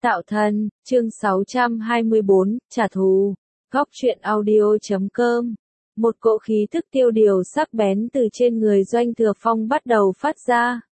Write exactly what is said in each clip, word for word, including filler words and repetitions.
Tạo thân, chương sáu trăm hai mươi bốn, trả thù. Góc truyện audio chấm com. Một cỗ khí tức tiêu điều sắc bén từ trên người Doanh Thừa Phong bắt đầu phát ra.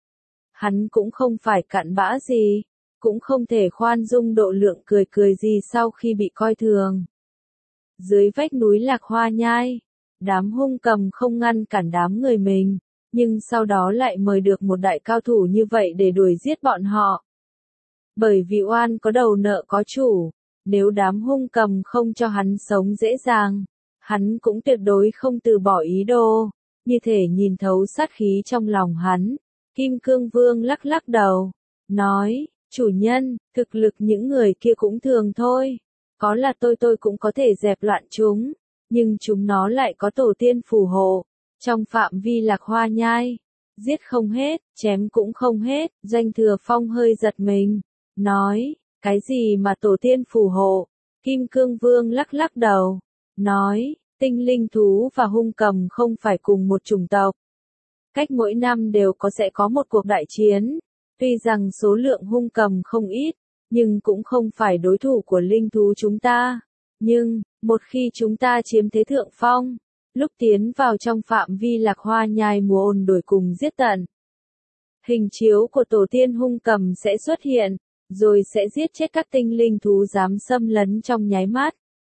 Hắn cũng không phải cặn bã gì, cũng không thể khoan dung độ lượng cười cười gì sau khi bị coi thường. Dưới vách núi Lạc Hoa Nhai, đám hung cầm không ngăn cản đám người mình, nhưng sau đó lại mời được một đại cao thủ như vậy để đuổi giết bọn họ. Bởi vì oan có đầu nợ có chủ, nếu đám hung cầm không cho hắn sống dễ dàng, hắn cũng tuyệt đối không từ bỏ ý đồ. Như thể nhìn thấu sát khí trong lòng hắn, Kim Cương Vương lắc lắc đầu, nói, chủ nhân, thực lực những người kia cũng thường thôi. Có là tôi tôi cũng có thể dẹp loạn chúng, nhưng chúng nó lại có tổ tiên phù hộ. Trong phạm vi Lạc Hoa Nhai, giết không hết, chém cũng không hết. Doanh Thừa Phong hơi giật mình, nói, cái gì mà tổ tiên phù hộ? Kim Cương Vương lắc lắc đầu, nói, tinh linh thú và hung cầm không phải cùng một chủng tộc. Cách mỗi năm đều có sẽ có một cuộc đại chiến. Tuy rằng số lượng hung cầm không ít, nhưng cũng không phải đối thủ của linh thú chúng ta. Nhưng, một khi chúng ta chiếm thế thượng phong, lúc tiến vào trong phạm vi Lạc Hoa Nhai múa ồn đổi cùng giết tận, hình chiếu của tổ tiên hung cầm sẽ xuất hiện, rồi sẽ giết chết các tinh linh thú dám xâm lấn trong nháy mắt.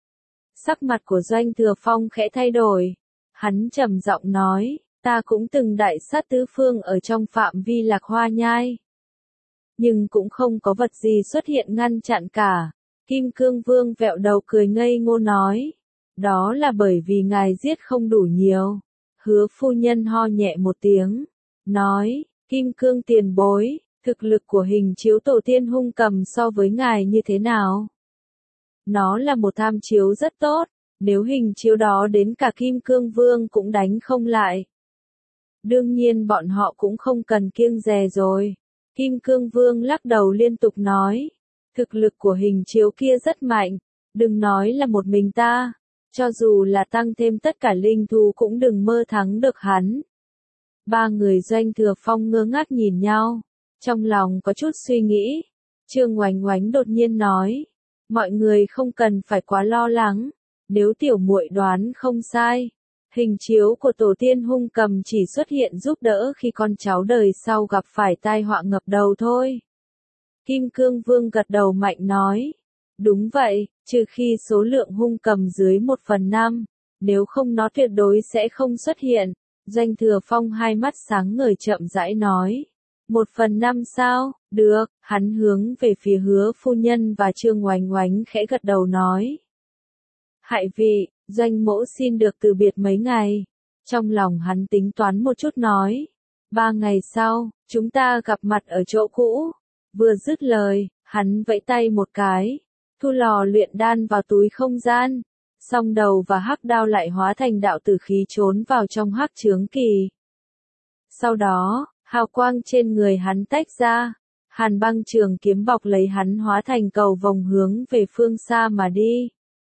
Sắc mặt của Doanh Thừa Phong khẽ thay đổi. Hắn trầm giọng nói, ta cũng từng đại sát tứ phương ở trong phạm vi Lạc Hoa Nhai. Nhưng cũng không có vật gì xuất hiện ngăn chặn cả. Kim Cương Vương vẹo đầu cười ngây ngô nói, đó là bởi vì ngài giết không đủ nhiều. Hứa phu nhân ho nhẹ một tiếng, nói, Kim Cương tiền bối, thực lực của hình chiếu tổ tiên hung cầm so với ngài như thế nào? Nó là một tham chiếu rất tốt, nếu hình chiếu đó đến cả Kim Cương Vương cũng đánh không lại. Đương nhiên bọn họ cũng không cần kiêng dè rồi. Kim Cương Vương lắc đầu liên tục nói, thực lực của hình chiếu kia rất mạnh, đừng nói là một mình ta, cho dù là tăng thêm tất cả linh thú cũng đừng mơ thắng được hắn. Ba người Doanh Thừa Phong ngơ ngác nhìn nhau, trong lòng có chút suy nghĩ. Trương Oánh Oánh đột nhiên nói, mọi người không cần phải quá lo lắng, nếu tiểu muội đoán không sai, hình chiếu của tổ tiên hung cầm chỉ xuất hiện giúp đỡ khi con cháu đời sau gặp phải tai họa ngập đầu thôi. Kim Cương Vương gật đầu mạnh nói, đúng vậy, trừ khi số lượng hung cầm dưới một phần năm, nếu không nó tuyệt đối sẽ không xuất hiện. Doanh Thừa Phong hai mắt sáng ngời chậm rãi nói, một phần năm sao, được, hắn hướng về phía Hứa phu nhân và Trương Oánh Oánh khẽ gật đầu nói. Hại vị, Doanh mỗ xin được từ biệt mấy ngày. Trong lòng hắn tính toán một chút nói, ba ngày sau, chúng ta gặp mặt ở chỗ cũ. Vừa dứt lời, hắn vẫy tay một cái, thu lò luyện đan vào túi không gian, song đầu và hắc đao lại hóa thành đạo tử khí trốn vào trong hắc chướng kỳ. Sau đó, hào quang trên người hắn tách ra, hàn băng trường kiếm bọc lấy hắn hóa thành cầu vòng hướng về phương xa mà đi.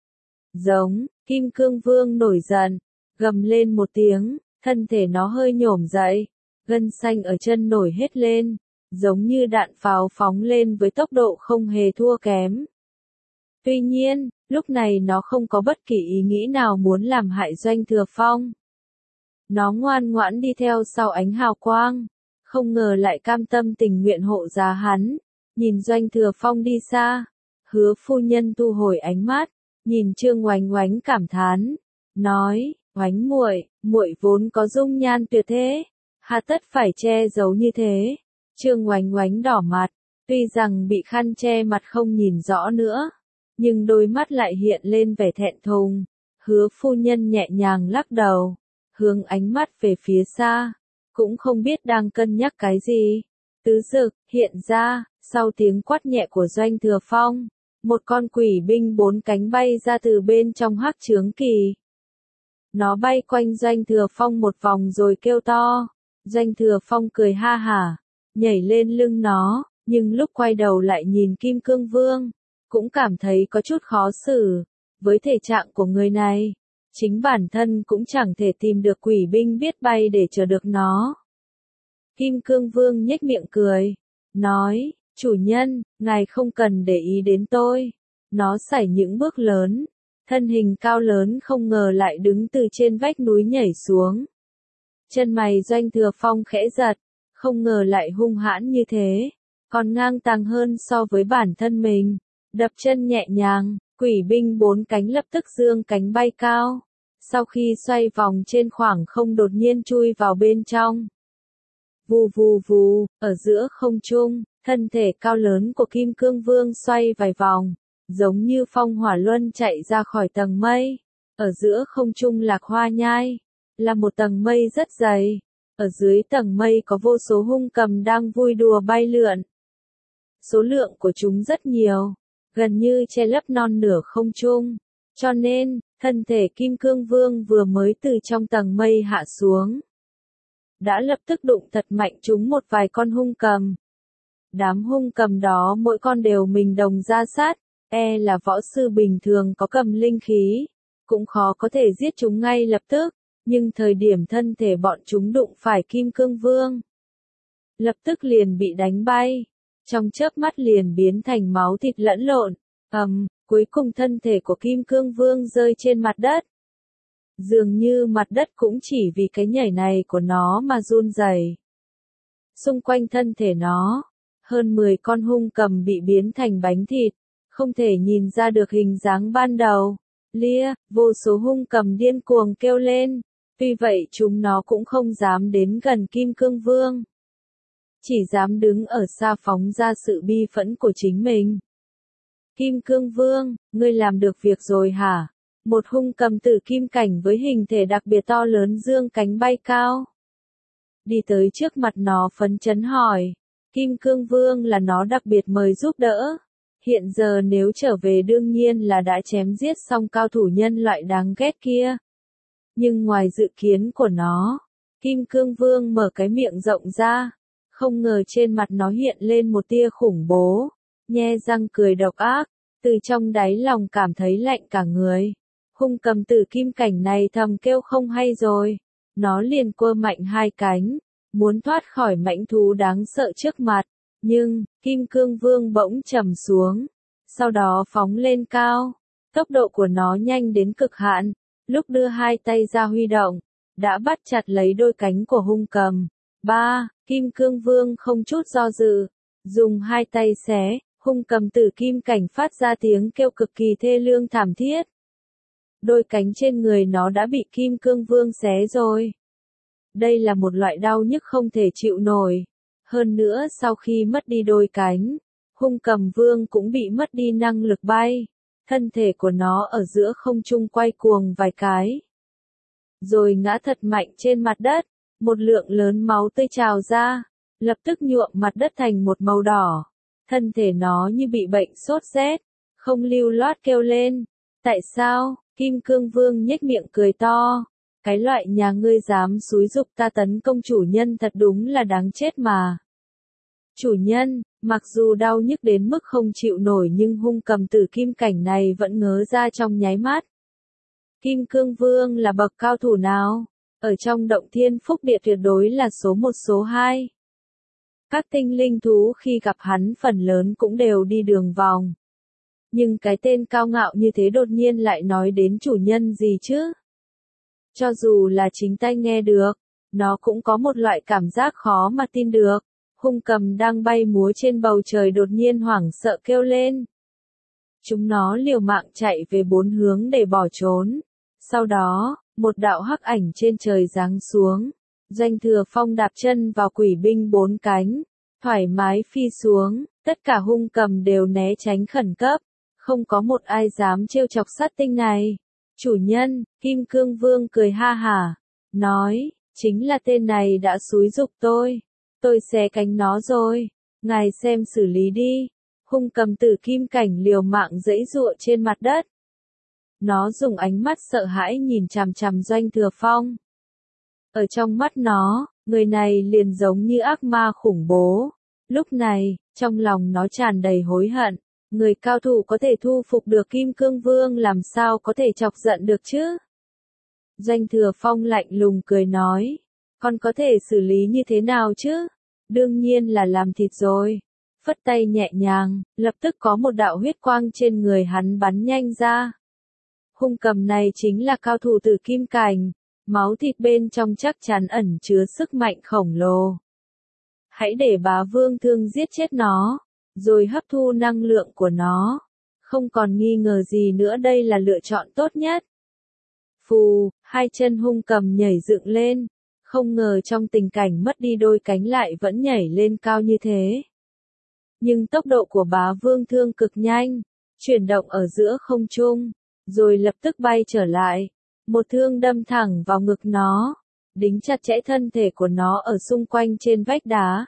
Giống, Kim Cương Vương nổi giận, gầm lên một tiếng, thân thể nó hơi nhổm dậy, gân xanh ở chân nổi hết lên, giống như đạn pháo phóng lên với tốc độ không hề thua kém. Tuy nhiên, lúc này nó không có bất kỳ ý nghĩ nào muốn làm hại Doanh Thừa Phong. Nó ngoan ngoãn đi theo sau ánh hào quang, không ngờ lại cam tâm tình nguyện hộ giá hắn. Nhìn Doanh Thừa Phong đi xa, Hứa phu nhân thu hồi ánh mắt, nhìn Trương Oánh Oánh cảm thán, nói, Oánh muội, muội vốn có dung nhan tuyệt thế, hà tất phải che giấu như thế. Trương Oánh Oánh đỏ mặt, tuy rằng bị khăn che mặt không nhìn rõ nữa, nhưng đôi mắt lại hiện lên vẻ thẹn thùng. Hứa phu nhân nhẹ nhàng lắc đầu, hướng ánh mắt về phía xa, cũng không biết đang cân nhắc cái gì. Tứ dực hiện ra, sau tiếng quát nhẹ của Doanh Thừa Phong, một con quỷ binh bốn cánh bay ra từ bên trong hắc chướng kỳ. Nó bay quanh Doanh Thừa Phong một vòng rồi kêu to. Doanh Thừa Phong cười ha hả, nhảy lên lưng nó, nhưng lúc quay đầu lại nhìn Kim Cương Vương, cũng cảm thấy có chút khó xử. Với thể trạng của người này, chính bản thân cũng chẳng thể tìm được quỷ binh biết bay để chờ được nó. Kim Cương Vương nhếch miệng cười, nói, Chủ nhân, ngài không cần để ý đến tôi. Nó sải những bước lớn. Thân hình cao lớn không ngờ lại đứng từ trên vách núi nhảy xuống. Chân mày Doanh Thừa Phong khẽ giật. Không ngờ lại hung hãn như thế. Còn ngang tàng hơn so với bản thân mình. Đập chân nhẹ nhàng, quỷ binh bốn cánh lập tức dương cánh bay cao. Sau khi xoay vòng trên khoảng không đột nhiên chui vào bên trong. Vù vù vù, ở giữa không trung, thân thể cao lớn của Kim Cương Vương xoay vài vòng, giống như phong hỏa luân chạy ra khỏi tầng mây. Ở giữa không trung Lạc Hoa Nhai, là một tầng mây rất dày. Ở dưới tầng mây có vô số hung cầm đang vui đùa bay lượn. Số lượng của chúng rất nhiều, gần như che lấp non nửa không trung. Cho nên, thân thể Kim Cương Vương vừa mới từ trong tầng mây hạ xuống, đã lập tức đụng thật mạnh trúng một vài con hung cầm. Đám hung cầm đó mỗi con đều mình đồng ra sát, e là võ sư bình thường có cầm linh khí, cũng khó có thể giết chúng ngay lập tức, nhưng thời điểm thân thể bọn chúng đụng phải Kim Cương Vương, lập tức liền bị đánh bay, trong chớp mắt liền biến thành máu thịt lẫn lộn, ầm, cuối cùng thân thể của Kim Cương Vương rơi trên mặt đất. Dường như mặt đất cũng chỉ vì cái nhảy này của nó mà run rẩy. Xung quanh thân thể nó, hơn mười con hung cầm bị biến thành bánh thịt, không thể nhìn ra được hình dáng ban đầu. Lia, vô số hung cầm điên cuồng kêu lên, tuy vậy chúng nó cũng không dám đến gần Kim Cương Vương. Chỉ dám đứng ở xa phóng ra sự bi phẫn của chính mình. Kim Cương Vương, ngươi làm được việc rồi hả? Một hung cầm tử kim cảnh với hình thể đặc biệt to lớn dương cánh bay cao. Đi tới trước mặt nó phấn chấn hỏi. Kim Cương Vương là nó đặc biệt mời giúp đỡ. Hiện giờ nếu trở về đương nhiên là đã chém giết xong cao thủ nhân loại đáng ghét kia. Nhưng ngoài dự kiến của nó, Kim Cương Vương mở cái miệng rộng ra. Không ngờ trên mặt nó hiện lên một tia khủng bố. Nhe răng cười độc ác, từ trong đáy lòng cảm thấy lạnh cả người. Hung cầm tử kim cảnh này thầm kêu không hay rồi. Nó liền quơ mạnh hai cánh, muốn thoát khỏi mãnh thú đáng sợ trước mặt. Nhưng, Kim Cương Vương bỗng trầm xuống, sau đó phóng lên cao. Tốc độ của nó nhanh đến cực hạn, lúc đưa hai tay ra huy động, đã bắt chặt lấy đôi cánh của hung cầm. Ba, Kim Cương Vương không chút do dự, dùng hai tay xé, hung cầm tử kim cảnh phát ra tiếng kêu cực kỳ thê lương thảm thiết. Đôi cánh trên người nó đã bị Kim Cương Vương xé rồi. Đây là một loại đau nhức không thể chịu nổi. Hơn nữa sau khi mất đi đôi cánh, hung cầm vương cũng bị mất đi năng lực bay. Thân thể của nó ở giữa không trung quay cuồng vài cái. Rồi ngã thật mạnh trên mặt đất, một lượng lớn máu tươi trào ra, lập tức nhuộm mặt đất thành một màu đỏ. Thân thể nó như bị bệnh sốt rét, không lưu loát kêu lên. Tại sao? Kim Cương Vương nhếch miệng cười to. Cái loại nhà ngươi dám xúi giục ta tấn công chủ nhân thật đúng là đáng chết mà. Chủ nhân, mặc dù đau nhức đến mức không chịu nổi nhưng hung cầm tử kim cảnh này vẫn ngớ ra trong nháy mắt. Kim Cương Vương là bậc cao thủ nào? Ở trong động thiên phúc địa tuyệt đối là số một số hai. Các tinh linh thú khi gặp hắn phần lớn cũng đều đi đường vòng. Nhưng cái tên cao ngạo như thế đột nhiên lại nói đến chủ nhân gì chứ? Cho dù là chính tay nghe được, nó cũng có một loại cảm giác khó mà tin được. Hung cầm đang bay múa trên bầu trời đột nhiên hoảng sợ kêu lên. Chúng nó liều mạng chạy về bốn hướng để bỏ trốn. Sau đó, một đạo hắc ảnh trên trời giáng xuống. Doanh Thừa Phong đạp chân vào quỷ binh bốn cánh, thoải mái phi xuống, tất cả hung cầm đều né tránh khẩn cấp. Không có một ai dám trêu chọc sát tinh này. Chủ nhân, Kim Cương Vương cười ha hả, nói, chính là tên này đã xúi giục tôi. Tôi xé cánh nó rồi, ngài xem xử lý đi. Hung cầm tử kim cảnh liều mạng giãy giụa trên mặt đất. Nó dùng ánh mắt sợ hãi nhìn chằm chằm Doanh Thừa Phong. Ở trong mắt nó, người này liền giống như ác ma khủng bố. Lúc này, trong lòng nó tràn đầy hối hận. Người cao thủ có thể thu phục được Kim Cương Vương làm sao có thể chọc giận được chứ? Doanh Thừa Phong lạnh lùng cười nói. Còn có thể xử lý như thế nào chứ? Đương nhiên là làm thịt rồi. phất tay nhẹ nhàng, lập tức có một đạo huyết quang trên người hắn bắn nhanh ra. Hung cầm này chính là cao thủ tử kim cảnh, máu thịt bên trong chắc chắn ẩn chứa sức mạnh khổng lồ. Hãy để Bá Vương Thương giết chết nó, rồi hấp thu năng lượng của nó. Không còn nghi ngờ gì nữa, đây là lựa chọn tốt nhất. Phù, hai chân hung cầm nhảy dựng lên, không ngờ trong tình cảnh mất đi đôi cánh lại vẫn nhảy lên cao như thế. Nhưng tốc độ của Bá Vương Thương cực nhanh, chuyển động ở giữa không trung, rồi lập tức bay trở lại. Một thương đâm thẳng vào ngực nó, đính chặt chẽ thân thể của nó ở xung quanh trên vách đá.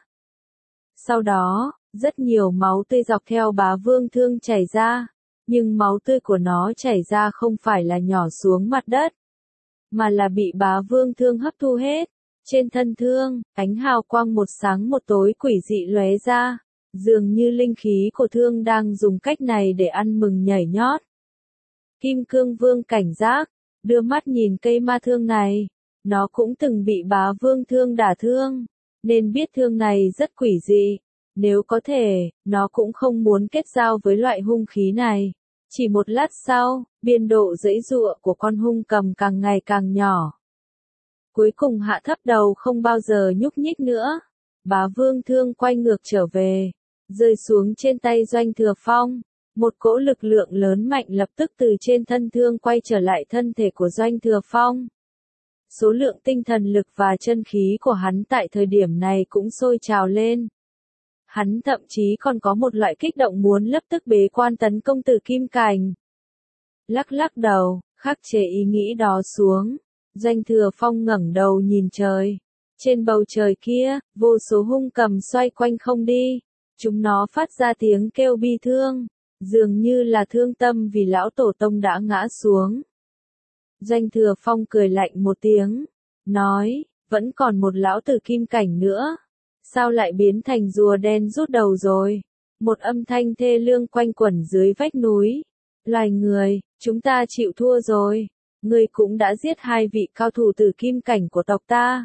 Sau đó, rất nhiều máu tươi dọc theo Bá Vương Thương chảy ra, nhưng máu tươi của nó chảy ra không phải là nhỏ xuống mặt đất, mà là bị Bá Vương Thương hấp thu hết. Trên thân thương, ánh hào quang một sáng một tối quỷ dị lóe ra, dường như linh khí của thương đang dùng cách này để ăn mừng nhảy nhót. Kim Cương Vương cảnh giác, đưa mắt nhìn cây ma thương này, nó cũng từng bị Bá Vương Thương đả thương, nên biết thương này rất quỷ dị. Nếu có thể, nó cũng không muốn kết giao với loại hung khí này. Chỉ một lát sau, biên độ giãy giụa của con hung cầm càng ngày càng nhỏ. Cuối cùng hạ thấp đầu không bao giờ nhúc nhích nữa. Bá Vương Thương quay ngược trở về, rơi xuống trên tay Doanh Thừa Phong. Một cỗ lực lượng lớn mạnh lập tức từ trên thân thương quay trở lại thân thể của Doanh Thừa Phong. Số lượng tinh thần lực và chân khí của hắn tại thời điểm này cũng sôi trào lên. Hắn thậm chí còn có một loại kích động muốn lập tức bế quan tấn công Tử Kim Cảnh. Lắc lắc đầu, khắc chế ý nghĩ đó xuống. Doanh Thừa Phong ngẩng đầu nhìn trời. Trên bầu trời kia, vô số hung cầm xoay quanh không đi. Chúng nó phát ra tiếng kêu bi thương, dường như là thương tâm vì lão tổ tông đã ngã xuống. Doanh Thừa Phong cười lạnh một tiếng, nói, vẫn còn một lão Tử Kim Cảnh nữa. Sao lại biến thành rùa đen rút đầu rồi? Một âm thanh thê lương quanh quẩn dưới vách núi. Loài người, chúng ta chịu thua rồi. Ngươi cũng đã giết hai vị cao thủ Tử Kim Cảnh của tộc ta.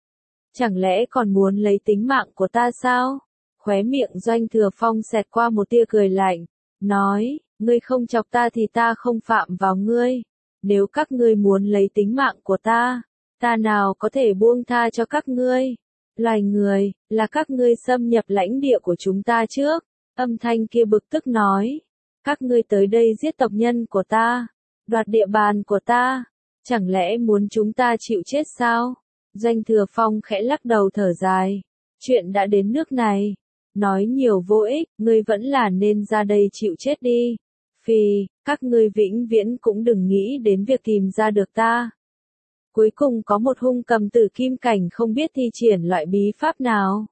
Chẳng lẽ còn muốn lấy tính mạng của ta sao? Khóe miệng Doanh Thừa Phong xẹt qua một tia cười lạnh, nói, ngươi không chọc ta thì ta không phạm vào ngươi. Nếu các ngươi muốn lấy tính mạng của ta, ta nào có thể buông tha cho các ngươi. Loài người, là các ngươi xâm nhập lãnh địa của chúng ta trước. Âm thanh kia bực tức nói, các ngươi tới đây giết tộc nhân của ta, đoạt địa bàn của ta, chẳng lẽ muốn chúng ta chịu chết sao? Doanh Thừa Phong khẽ lắc đầu thở dài, chuyện đã đến nước này, nói nhiều vô ích, ngươi vẫn là nên ra đây chịu chết đi. Phì, các ngươi vĩnh viễn cũng đừng nghĩ đến việc tìm ra được ta. Cuối cùng có một hung cầm Tử Kim Cảnh không biết thi triển loại bí pháp nào.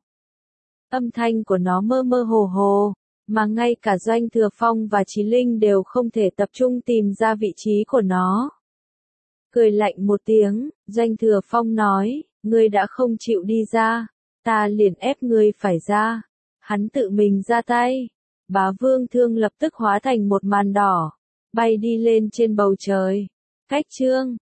Âm thanh của nó mơ mơ hồ hồ, mà ngay cả Doanh Thừa Phong và Chí Linh đều không thể tập trung tìm ra vị trí của nó. Cười lạnh một tiếng, Doanh Thừa Phong nói, ngươi đã không chịu đi ra, ta liền ép ngươi phải ra. Hắn tự mình ra tay. Bá Vương Thương lập tức hóa thành một màn đỏ, bay đi lên trên bầu trời. Cách chương